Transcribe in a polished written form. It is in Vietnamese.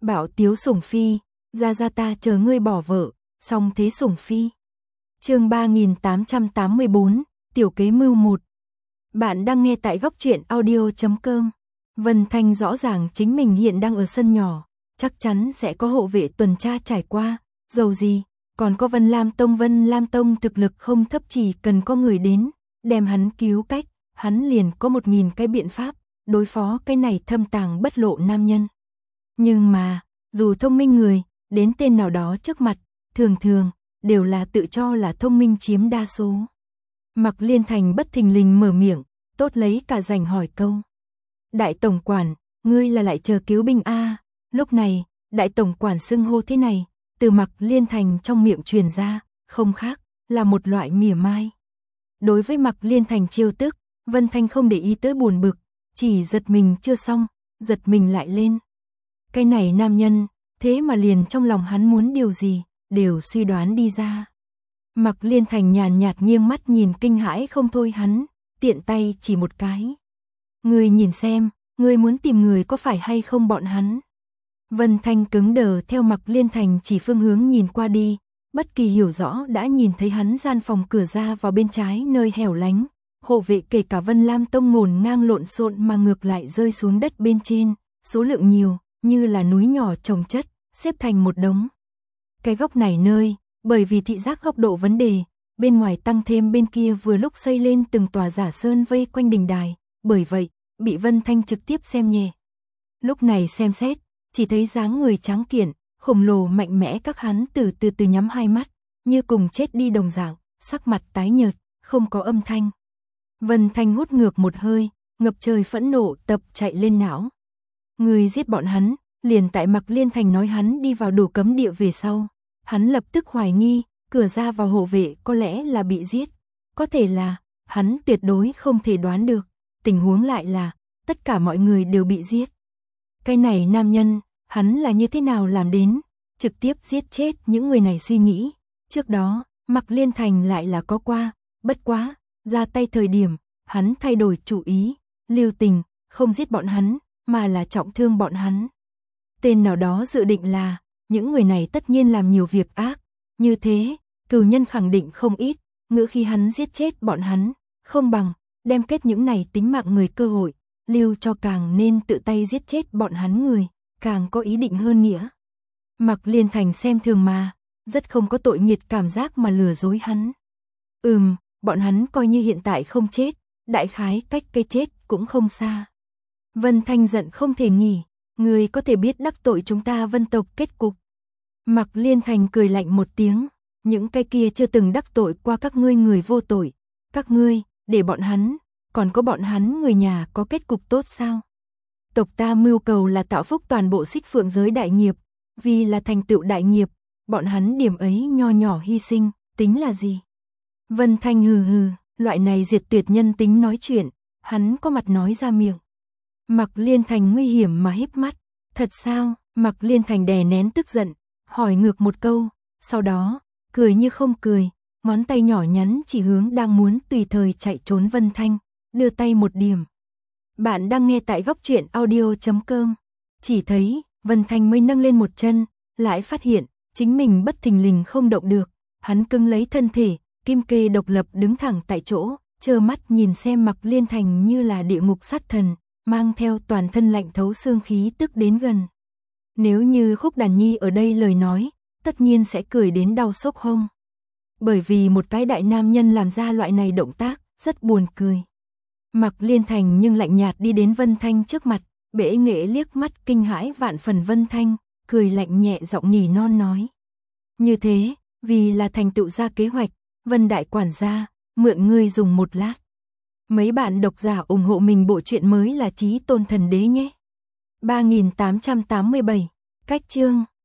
Bảo Tiếu sủng phi, ra ta chờ ngươi bỏ vợ, song thế sủng phi. Chương 3884, tiểu kế mưu 1. Bạn đang nghe tại góc truyện audio.com. Vân Thanh rõ ràng chính mình hiện đang ở sân nhỏ, chắc chắn sẽ có hộ vệ tuần tra trải qua, dầu gì, còn có Vân Lam Tông thực lực không thấp, chỉ cần có người đến, đem hắn cứu cách, hắn liền có 1000 cái biện pháp, đối phó cái này thâm tàng bất lộ nam nhân. Nhưng mà, dù thông minh người, đến tên nào đó trước mặt, thường đều là tự cho là thông minh chiếm đa số. Mạc Liên Thành bất thình lình mở miệng, tốt lấy cả rảnh hỏi câu. Đại tổng quản, ngươi là lại chờ cứu binh a? Lúc này, đại tổng quản xưng hô thế này, từ Mạc Liên Thành trong miệng truyền ra, không khác, là một loại mỉa mai. Đối với Mạc Liên Thành chiêu tức, Vân Thanh không để ý tới buồn bực, chỉ giật mình chưa xong, giật mình lại lên. Cái này nam nhân, thế mà liền trong lòng hắn muốn điều gì, đều suy đoán đi ra. Mạc Liên Thành nhàn nhạt nghiêng mắt nhìn kinh hãi không thôi hắn, tiện tay chỉ một cái. Ngươi nhìn xem, ngươi muốn tìm người có phải hay không bọn hắn. Vân Thanh cứng đờ theo Mạc Liên Thành chỉ phương hướng nhìn qua đi, bất kỳ hiểu rõ đã nhìn thấy hắn gian phòng cửa ra vào bên trái nơi hẻo lánh. Hộ vệ kể cả Vân Lam Tông ngổn ngang lộn xộn mà ngược lại rơi xuống đất bên trên, số lượng nhiều, như là núi nhỏ chồng chất, xếp thành một đống. Cái góc này nơi, bởi vì thị giác góc độ vấn đề, bên ngoài tăng thêm bên kia vừa lúc xây lên từng tòa giả sơn vây quanh đình đài, bởi vậy, bị Vân Thanh trực tiếp xem nhẹ. Lúc này xem xét, chỉ thấy dáng người tráng kiện, khổng lồ mạnh mẽ các hắn từ từ nhắm hai mắt, như cùng chết đi đồng dạng, sắc mặt tái nhợt, không có âm thanh. Vân Thanh hút ngược một hơi, ngập trời phẫn nộ tập chạy lên não. Người giết bọn hắn, liền tại Mạc Liên Thành nói hắn đi vào đủ cấm địa về sau. Hắn lập tức hoài nghi, cửa ra vào hộ vệ có lẽ là bị giết. Có thể là, hắn tuyệt đối không thể đoán được. Tình huống lại là, tất cả mọi người đều bị giết. Cái này nam nhân, hắn là như thế nào làm đến, trực tiếp giết chết những người này suy nghĩ. Trước đó, Mạc Liên Thành lại là có qua, bất quá, ra tay thời điểm, hắn thay đổi chủ ý, lưu tình, không giết bọn hắn, mà là trọng thương bọn hắn. Tên nào đó dự định là, những người này tất nhiên làm nhiều việc ác, như thế, cừu nhân khẳng định không ít, ngữ khi hắn giết chết bọn hắn, không bằng, đem kết những này tính mạng người cơ hội, lưu cho càng nên tự tay giết chết bọn hắn người, càng có ý định hơn nghĩa. Mạc Liên Thành xem thường mà, rất không có tội nghiệt cảm giác mà lừa dối hắn. Bọn hắn coi như hiện tại không chết, đại khái cách cái chết cũng không xa. Vân Thanh giận không thể nghỉ, ngươi có thể biết đắc tội chúng ta Vân tộc kết cục. Mạc Liên Thành cười lạnh một tiếng, những cái kia chưa từng đắc tội qua các ngươi người vô tội, các ngươi, để bọn hắn, còn có bọn hắn người nhà có kết cục tốt sao? Tộc ta mưu cầu là tạo phúc toàn bộ Xích Phượng giới đại nghiệp, vì là thành tựu đại nghiệp, bọn hắn điểm ấy nho nhỏ hy sinh, tính là gì? Vân Thanh hừ, loại này diệt tuyệt nhân tính nói chuyện, hắn có mặt nói ra miệng. Mạc Liên Thành nguy hiểm mà híp mắt, thật sao? Mạc Liên Thành đè nén tức giận, hỏi ngược một câu, sau đó, cười như không cười, ngón tay nhỏ nhắn chỉ hướng đang muốn tùy thời chạy trốn Vân Thanh, đưa tay một điểm. Bạn đang nghe tại góc truyện audio.com. Chỉ thấy, Vân Thanh mới nâng lên một chân, lại phát hiện, chính mình bất thình lình không động được, hắn cứng lấy thân thể, kim kê độc lập đứng thẳng tại chỗ, trơ mắt nhìn xem Mạc Liên Thành như là địa ngục sát thần, mang theo toàn thân lạnh thấu xương khí tức đến gần. Nếu như Khúc Đàn Nhi ở đây lời nói, tất nhiên sẽ cười đến đau sốc hông. Bởi vì một cái đại nam nhân làm ra loại này động tác, rất buồn cười. Mạc Liên Thành nhưng lạnh nhạt đi đến Vân Thanh trước mặt, bẽ nghệ liếc mắt kinh hãi vạn phần Vân Thanh, cười lạnh nhẹ giọng nỉ non nói. Như thế, vì là thành tựu ra kế hoạch, Vân đại quản gia, mượn ngươi dùng một lát. Mấy bạn độc giả ủng hộ mình bộ truyện mới là Chí Tôn Thần Đế nhé. 3887, cách chương.